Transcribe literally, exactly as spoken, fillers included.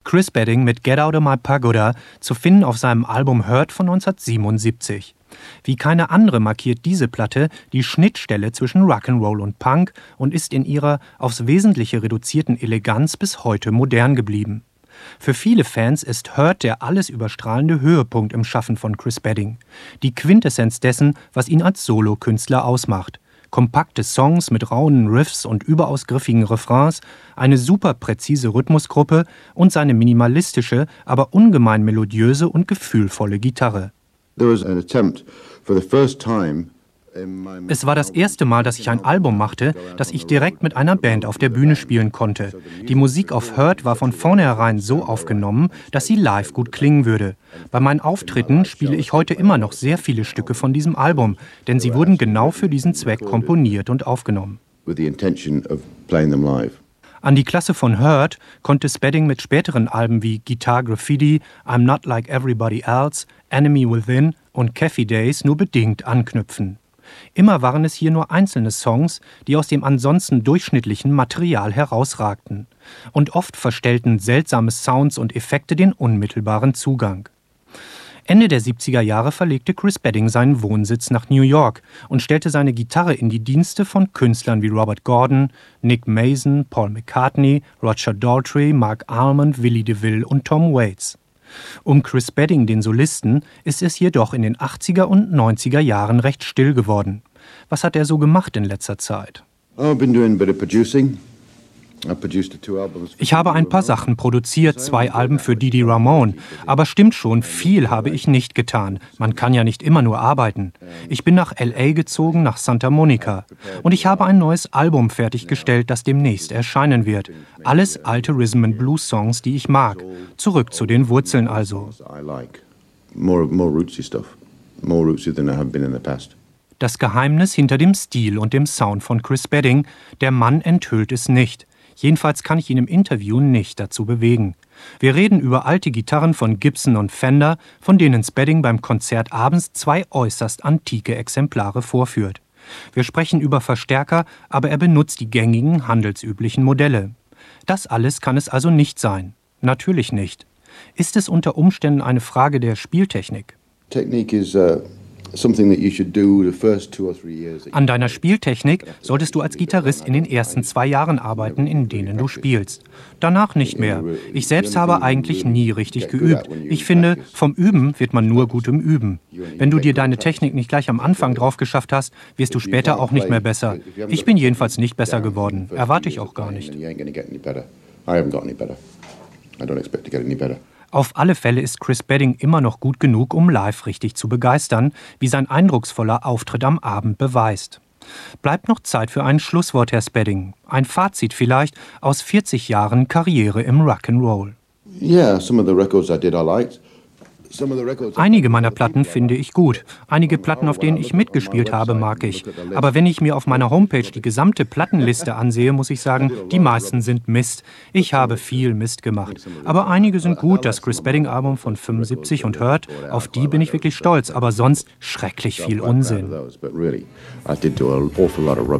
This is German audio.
Chris Spedding mit Get Out of My Pagoda, zu finden auf seinem Album Hurt von neunzehnhundertsiebenundsiebzig. Wie keine andere markiert diese Platte die Schnittstelle zwischen Rock'n'Roll und Punk und ist in ihrer aufs Wesentliche reduzierten Eleganz bis heute modern geblieben. Für viele Fans ist Hurt der alles überstrahlende Höhepunkt im Schaffen von Chris Spedding. Die Quintessenz dessen, was ihn als Solokünstler ausmacht. Kompakte Songs mit rauen Riffs und überaus griffigen Refrains, eine super präzise Rhythmusgruppe und seine minimalistische, aber ungemein melodiöse und gefühlvolle Gitarre. Es war das erste Mal, dass ich ein Album machte, das ich direkt mit einer Band auf der Bühne spielen konnte. Die Musik auf Hurt war von vornherein so aufgenommen, dass sie live gut klingen würde. Bei meinen Auftritten spiele ich heute immer noch sehr viele Stücke von diesem Album, denn sie wurden genau für diesen Zweck komponiert und aufgenommen. An die Klasse von Hurt konnte Spedding mit späteren Alben wie Guitar Graffiti, I'm Not Like Everybody Else, Enemy Within und Cafe Days nur bedingt anknüpfen. Immer waren es hier nur einzelne Songs, die aus dem ansonsten durchschnittlichen Material herausragten. Und oft verstellten seltsame Sounds und Effekte den unmittelbaren Zugang. Ende der siebziger Jahre verlegte Chris Spedding seinen Wohnsitz nach New York und stellte seine Gitarre in die Dienste von Künstlern wie Robert Gordon, Nick Mason, Paul McCartney, Roger Daltrey, Mark Almond, Willie DeVille und Tom Waits. Um Chris Spedding, den Solisten, ist es jedoch in den achtziger und neunziger Jahren recht still geworden. Was hat er so gemacht in letzter Zeit? Ich habe ein paar Sachen produziert, zwei Alben für Didi Ramone. Aber stimmt schon, viel habe ich nicht getan. Man kann ja nicht immer nur arbeiten. Ich bin nach L A gezogen, nach Santa Monica. Und ich habe ein neues Album fertiggestellt, das demnächst erscheinen wird. Alles alte Rhythm and Blues Songs, die ich mag. Zurück zu den Wurzeln also. Das Geheimnis hinter dem Stil und dem Sound von Chris Spedding, der Mann enthüllt es nicht. Jedenfalls kann ich ihn im Interview nicht dazu bewegen. Wir reden über alte Gitarren von Gibson und Fender, von denen Spedding beim Konzert abends zwei äußerst antike Exemplare vorführt. Wir sprechen über Verstärker, aber er benutzt die gängigen, handelsüblichen Modelle. Das alles kann es also nicht sein. Natürlich nicht. Ist es unter Umständen eine Frage der Spieltechnik? Technik ist uh An deiner Spieltechnik solltest du als Gitarrist in den ersten zwei Jahren arbeiten, in denen du spielst. Danach nicht mehr. Ich selbst habe eigentlich nie richtig geübt. Ich finde, vom Üben wird man nur gut im Üben. Wenn du dir deine Technik nicht gleich am Anfang drauf geschafft hast, wirst du später auch nicht mehr besser. Ich bin jedenfalls nicht besser geworden. Erwarte ich auch gar nicht. Auf alle Fälle ist Chris Spedding immer noch gut genug, um live richtig zu begeistern, wie sein eindrucksvoller Auftritt am Abend beweist. Bleibt noch Zeit für ein Schlusswort, Herr Spedding. Ein Fazit vielleicht aus vierzig Jahren Karriere im Rock'n'Roll. Yeah, some of the records I did I liked. Einige meiner Platten finde ich gut. Einige Platten, auf denen ich mitgespielt habe, mag ich. Aber wenn ich mir auf meiner Homepage die gesamte Plattenliste ansehe, muss ich sagen, die meisten sind Mist. Ich habe viel Mist gemacht. Aber einige sind gut. Das Chris Spedding-Album von fünfundsiebzig und Hurt, auf die bin ich wirklich stolz. Aber sonst schrecklich viel Unsinn.